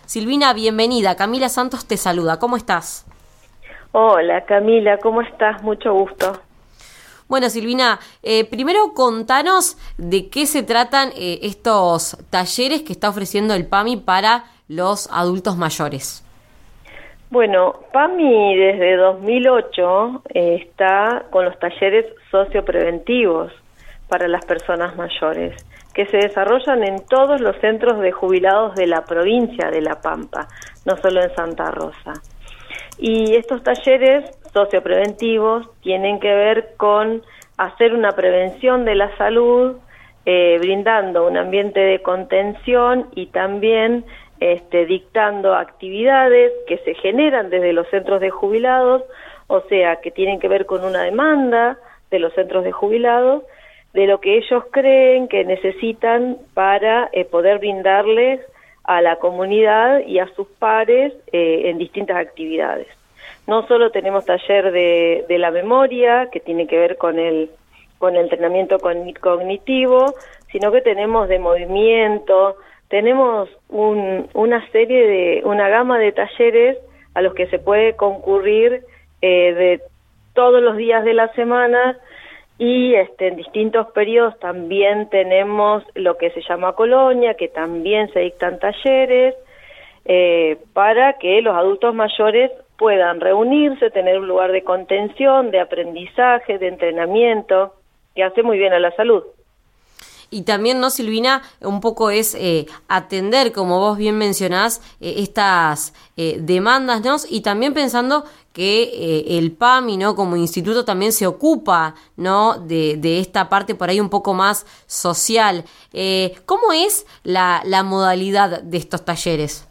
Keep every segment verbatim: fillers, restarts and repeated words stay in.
Silvina, bienvenida. Camila Santos te saluda. ¿Cómo estás? Hola Camila, ¿cómo estás? Mucho gusto. Bueno, Silvina, eh, primero contanos de qué se tratan eh, estos talleres que está ofreciendo el PAMI para los adultos mayores. Bueno, PAMI desde dos mil ocho eh, está con los talleres sociopreventivos para las personas mayores, que se desarrollan en todos los centros de jubilados de la provincia de La Pampa, no solo en Santa Rosa. Y estos talleres sociopreventivos tienen que ver con hacer una prevención de la salud, eh, brindando un ambiente de contención y también este, dictando actividades que se generan desde los centros de jubilados, o sea, que tienen que ver con una demanda de los centros de jubilados, de lo que ellos creen que necesitan para eh, poder brindarles a la comunidad y a sus pares eh, en distintas actividades. No solo tenemos taller de, de la memoria, que tiene que ver con el, con el entrenamiento cognitivo, sino que tenemos de movimiento, tenemos un, una serie de, una gama de talleres a los que se puede concurrir eh, de todos los días de la semana, y este, en distintos periodos también tenemos lo que se llama colonia, que también se dictan talleres, eh, para que los adultos mayores puedan reunirse, tener un lugar de contención, de aprendizaje, de entrenamiento, que hace muy bien a la salud. Y también, ¿no, Silvina? Un poco es eh, atender, como vos bien mencionás, eh, estas eh, demandas, ¿no? Y también pensando que eh, el PAMI, ¿no? Como instituto también se ocupa, ¿no? De, de esta parte por ahí un poco más social. Eh, ¿Cómo es la, la modalidad de estos talleres?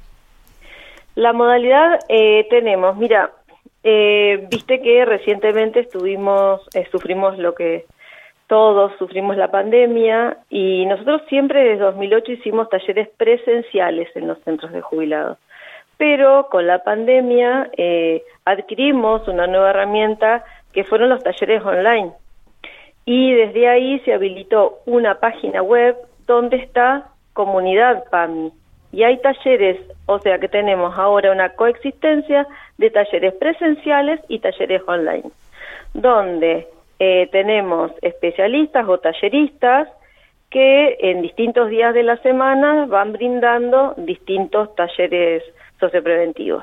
La modalidad eh, tenemos, mira, eh, viste que recientemente estuvimos, eh, sufrimos lo que todos sufrimos la pandemia, y nosotros siempre desde dos mil ocho hicimos talleres presenciales en los centros de jubilados. Pero con la pandemia eh, adquirimos una nueva herramienta que fueron los talleres online. Y desde ahí se habilitó una página web donde está Comunidad PAMI. Y hay talleres, o sea que tenemos ahora una coexistencia de talleres presenciales y talleres online, donde Eh, tenemos especialistas o talleristas que en distintos días de la semana van brindando distintos talleres sociopreventivos.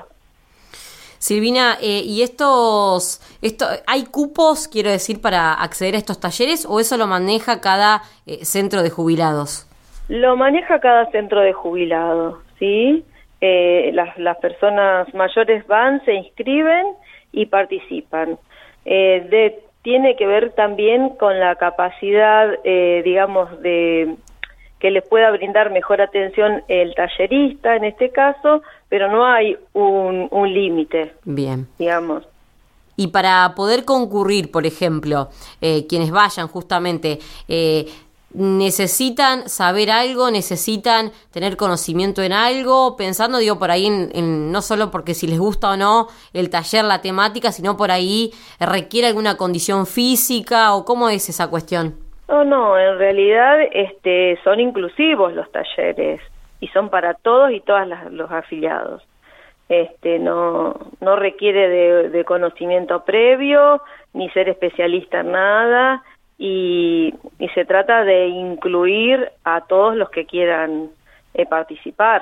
Silvina, eh, ¿y estos, esto, hay cupos, quiero decir, para acceder a estos talleres, o eso lo maneja cada eh, centro de jubilados? Lo maneja cada centro de jubilados, ¿sí? Eh, las, las personas mayores van, se inscriben y participan. Eh, de Tiene que ver también con la capacidad, eh, digamos, de que les pueda brindar mejor atención el tallerista en este caso, pero no hay un, un límite. Bien. Digamos. Y para poder concurrir, por ejemplo, eh, quienes vayan justamente, eh, ¿necesitan saber algo? ¿Necesitan tener conocimiento en algo? Pensando, digo, por ahí, en, en no solo porque si les gusta o no el taller, la temática, sino por ahí requiere alguna condición física, ¿o cómo es esa cuestión? No, no, en realidad este, son inclusivos los talleres y son para todos y todas las, los afiliados. Este, no, no requiere de, de conocimiento previo, ni ser especialista en nada, Y, y se trata de incluir a todos los que quieran eh, participar.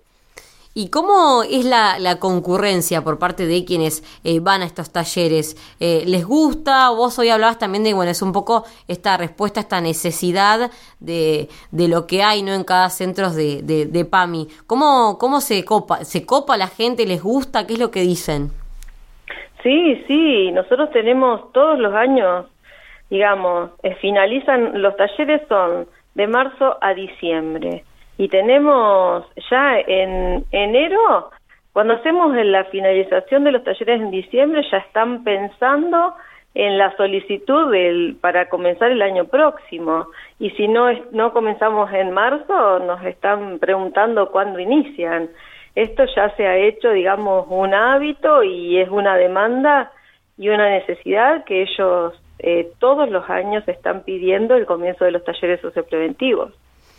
¿Y cómo es la, la concurrencia por parte de quienes eh, van a estos talleres? Eh, ¿Les gusta? Vos hoy hablabas también de, bueno, es un poco esta respuesta, esta necesidad de, de lo que hay, ¿no?, en cada centro de, de, de PAMI. ¿Cómo, cómo se copa? ¿Se copa la gente? ¿Les gusta? ¿Qué es lo que dicen? Sí, sí, nosotros tenemos todos los años, digamos, eh, finalizan, los talleres son de marzo a diciembre, y tenemos ya en enero, cuando hacemos la finalización de los talleres en diciembre, ya están pensando en la solicitud del, para comenzar el año próximo, y si no, es, no comenzamos en marzo, nos están preguntando cuándo inician. Esto ya se ha hecho, digamos, un hábito, y es una demanda y una necesidad que ellos Eh, todos los años están pidiendo el comienzo de los talleres sociopreventivos.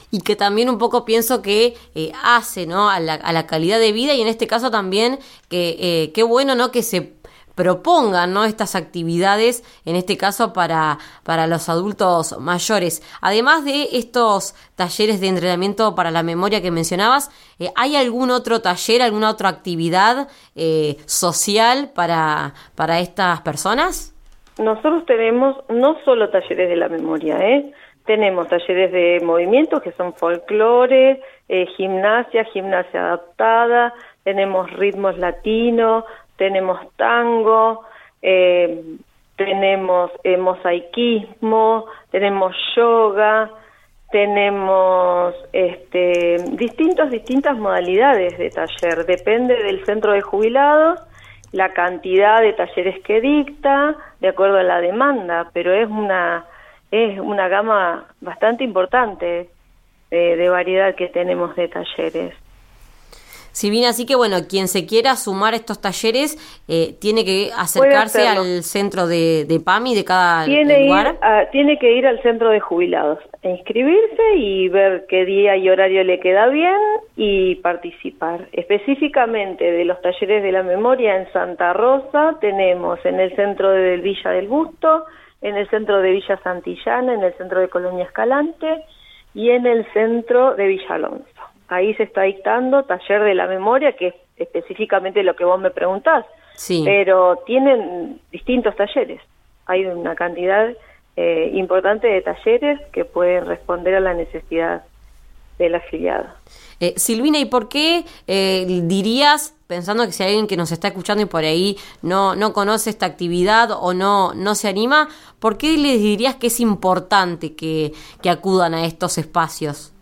y que también un poco pienso que eh, hace, ¿no? a la, a la calidad de vida, y en este caso también que eh, qué bueno, ¿no? que se propongan, ¿no? estas actividades, en este caso para, para los adultos mayores. Además de estos talleres de entrenamiento para la memoria que mencionabas, eh, ¿hay algún otro taller, alguna otra actividad eh, social para, para estas personas? Nosotros tenemos no solo talleres de la memoria, ¿eh? Tenemos talleres de movimientos que son folclore, eh, gimnasia, gimnasia adaptada, tenemos ritmos latinos, tenemos tango, eh, tenemos eh, mosaicismo, tenemos yoga, tenemos este, distintas, distintas modalidades de taller. Depende del centro de jubilados, la cantidad de talleres que dicta, de acuerdo a la demanda, pero es una, es una gama bastante importante eh, de variedad que tenemos de talleres. Silvina, así que bueno, quien se quiera sumar a estos talleres eh, tiene que acercarse al centro de, de PAMI de cada tiene lugar. Ir a, tiene que ir al centro de jubilados, e inscribirse y ver qué día y horario le queda bien y participar. Específicamente de los talleres de la memoria en Santa Rosa tenemos en el centro de Villa del Busto, en el centro de Villa Santillana, en el centro de Colonia Escalante y en el centro de Villa Alonso. Ahí se está dictando taller de la memoria, que es específicamente lo que vos me preguntás. Sí. Pero tienen distintos talleres. Hay una cantidad eh, importante de talleres que pueden responder a la necesidad del afiliado. Eh, Silvina, ¿y por qué eh, dirías, pensando que si hay alguien que nos está escuchando y por ahí no, no conoce esta actividad o no, no se anima, ¿por qué les dirías que es importante que, que acudan a estos espacios?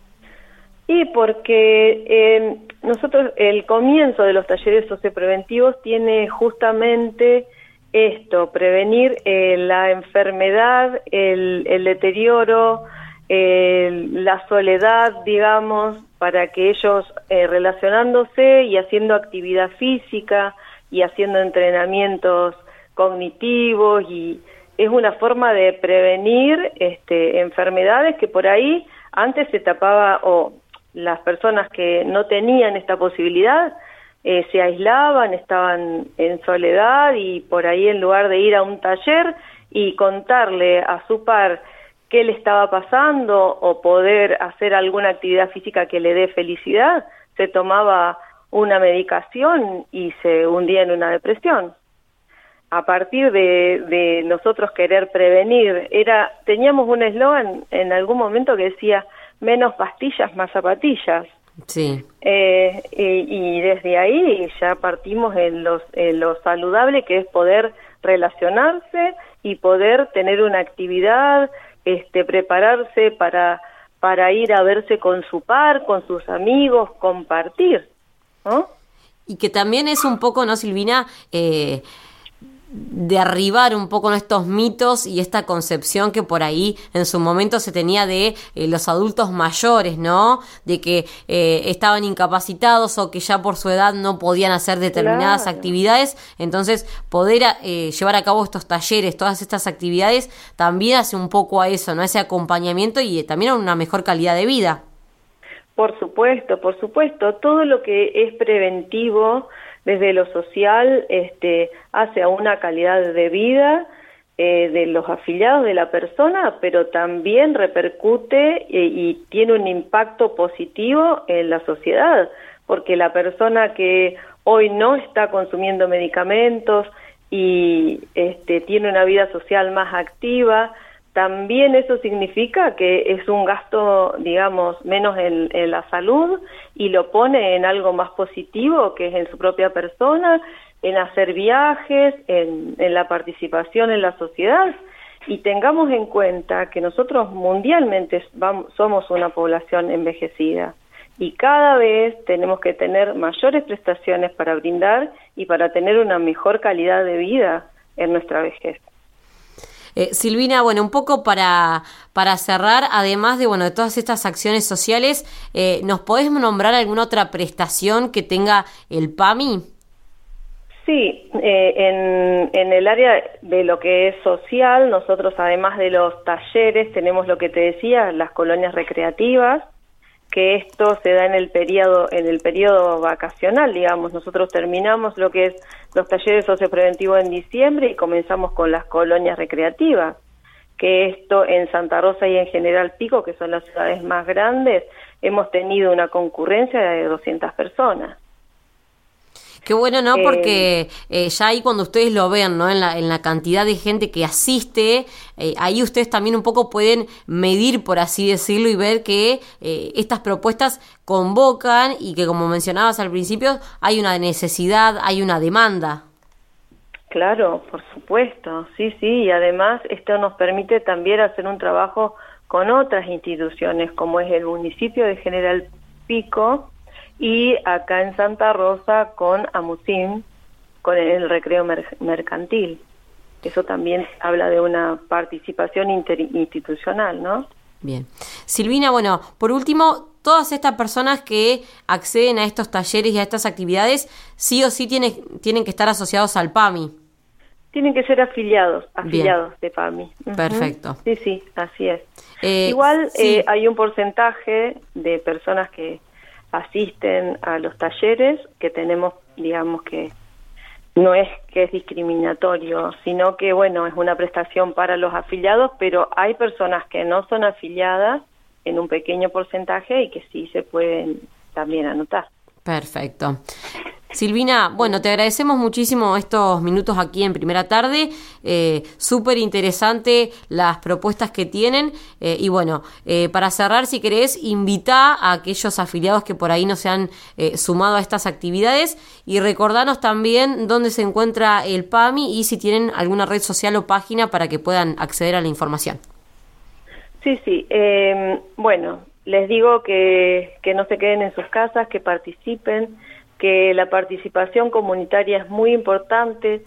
Y porque eh, nosotros, el comienzo de los talleres sociopreventivos tiene justamente esto, prevenir eh, la enfermedad, el, el deterioro, eh, la soledad, digamos, para que ellos eh, relacionándose y haciendo actividad física y haciendo entrenamientos cognitivos, y es una forma de prevenir este, enfermedades que por ahí antes se tapaba, o las personas que no tenían esta posibilidad eh, se aislaban, estaban en soledad, y por ahí en lugar de ir a un taller y contarle a su par qué le estaba pasando o poder hacer alguna actividad física que le dé felicidad, se tomaba una medicación y se hundía en una depresión. A partir de, de nosotros querer prevenir, era teníamos un eslogan en algún momento que decía menos pastillas, más zapatillas. Sí. Eh, y, y desde ahí ya partimos en, los, en lo saludable, que es poder relacionarse y poder tener una actividad, este, prepararse para, para ir a verse con su par, con sus amigos, compartir, ¿no? Y que también es un poco, ¿no, Silvina? Eh... derribar un poco estos mitos y esta concepción que por ahí en su momento se tenía de eh, los adultos mayores, ¿no? De que eh, estaban incapacitados o que ya por su edad no podían hacer determinadas claro. actividades. Entonces, poder eh, llevar a cabo estos talleres, todas estas actividades, también hace un poco a eso, ¿no? Ese acompañamiento y eh, también a una mejor calidad de vida. Por supuesto, por supuesto. Todo lo que es preventivo desde lo social este, hace a una calidad de vida eh, de los afiliados de la persona, pero también repercute eh, y tiene un impacto positivo en la sociedad, porque la persona que hoy no está consumiendo medicamentos y este, tiene una vida social más activa, también eso significa que es un gasto, digamos, menos en, en la salud, y lo pone en algo más positivo, que es en su propia persona, en hacer viajes, en, en la participación en la sociedad. Y tengamos en cuenta que nosotros mundialmente vamos, somos una población envejecida, y cada vez tenemos que tener mayores prestaciones para brindar y para tener una mejor calidad de vida en nuestra vejez. Eh, Silvina, bueno, un poco para, para cerrar, además de bueno de todas estas acciones sociales, eh, ¿nos podés nombrar alguna otra prestación que tenga el PAMI? Sí, eh, en, en el área de lo que es social, nosotros además de los talleres tenemos lo que te decía, las colonias recreativas, que esto se da en el periodo en el periodo vacacional, digamos. Nosotros terminamos lo que es los talleres sociopreventivos en diciembre y comenzamos con las colonias recreativas, que esto en Santa Rosa y en General Pico, que son las ciudades más grandes, hemos tenido una concurrencia de doscientas personas. Qué bueno, ¿no? Eh, Porque eh, ya ahí cuando ustedes lo vean, ¿no? En la, en la cantidad de gente que asiste, eh, ahí ustedes también un poco pueden medir, por así decirlo, y ver que eh, estas propuestas convocan y que, como mencionabas al principio, hay una necesidad, hay una demanda. Claro, por supuesto, sí, sí, y además esto nos permite también hacer un trabajo con otras instituciones, como es el municipio de General Pico, y acá en Santa Rosa con AMUSIM, con el recreo mer- mercantil. Eso también habla de una participación interinstitucional, ¿no? Bien. Silvina, bueno, por último, todas estas personas que acceden a estos talleres y a estas actividades, sí o sí tiene, tienen que estar asociados al PAMI. Tienen que ser afiliados, afiliados Bien. de PAMI. Uh-huh. Perfecto. Sí, sí, así es. Eh, Igual sí. eh, hay un porcentaje de personas que asisten a los talleres que tenemos, digamos que no es que es discriminatorio, sino que, bueno, es una prestación para los afiliados, pero hay personas que no son afiliadas en un pequeño porcentaje y que sí se pueden también anotar. Perfecto. Silvina, bueno, te agradecemos muchísimo estos minutos aquí en Primera Tarde, eh, súper interesante las propuestas que tienen eh, y bueno, eh, para cerrar, si querés, invitá a aquellos afiliados que por ahí no se han eh, sumado a estas actividades y recordanos también dónde se encuentra el PAMI y si tienen alguna red social o página para que puedan acceder a la información. Sí, sí, eh, bueno, les digo que, que no se queden en sus casas, que participen, que la participación comunitaria es muy importante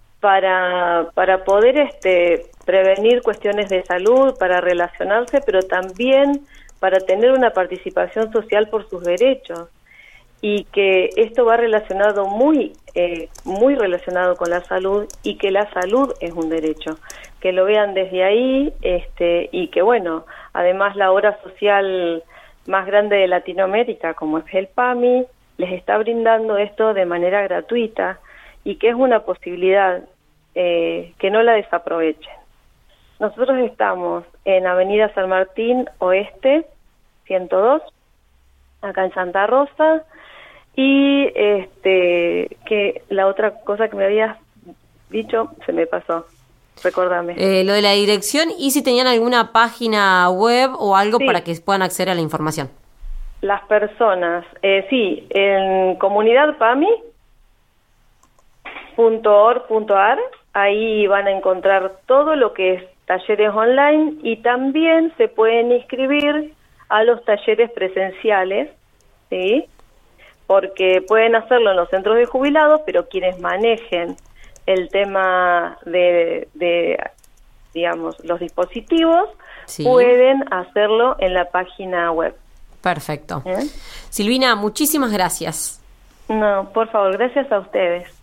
para, para poder este, prevenir cuestiones de salud, para relacionarse, pero también para tener una participación social por sus derechos. Y que esto va relacionado muy, eh, muy relacionado con la salud y que la salud es un derecho. Que lo vean desde ahí este, y que, bueno, además la obra social más grande de Latinoamérica, como es el PAMI, les está brindando esto de manera gratuita y que es una posibilidad eh, que no la desaprovechen. Nosotros estamos en Avenida San Martín Oeste, ciento dos, acá en Santa Rosa, y este que la otra cosa que me habías dicho se me pasó. Recordame. Eh, lo de la dirección y si tenían alguna página web o algo Sí. para que puedan acceder a la información. Las personas, eh, sí, en comunidad pami punto org punto ar, ahí van a encontrar todo lo que es talleres online y también se pueden inscribir a los talleres presenciales, ¿sí? Porque pueden hacerlo en los centros de jubilados, pero quienes manejen el tema de, de digamos, los dispositivos, Sí. pueden hacerlo en la página web. Perfecto. ¿Eh? Silvina, muchísimas gracias. No, por favor, gracias a ustedes.